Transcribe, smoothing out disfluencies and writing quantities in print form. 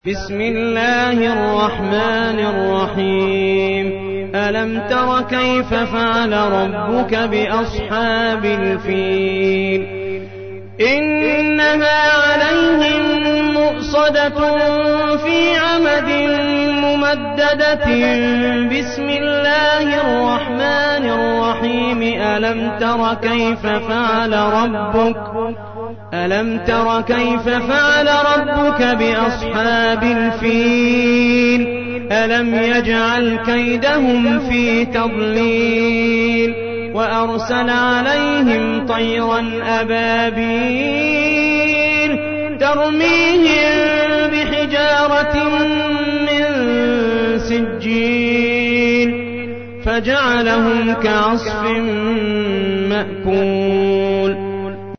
بسم الله الرحمن الرحيم ألم تر كيف فعل ربك بأصحاب الفيل إنها عليهم مؤصدة في عمد ممددة بسم الله الرحمن الرحيم ألم تر كيف فعل ربك بأصحاب الفيل ألم يجعل كيدهم في تضليل وأرسل عليهم طيرا أبابيل ترميهم بحجارة من سجيل فجعلهم كعصف مأكول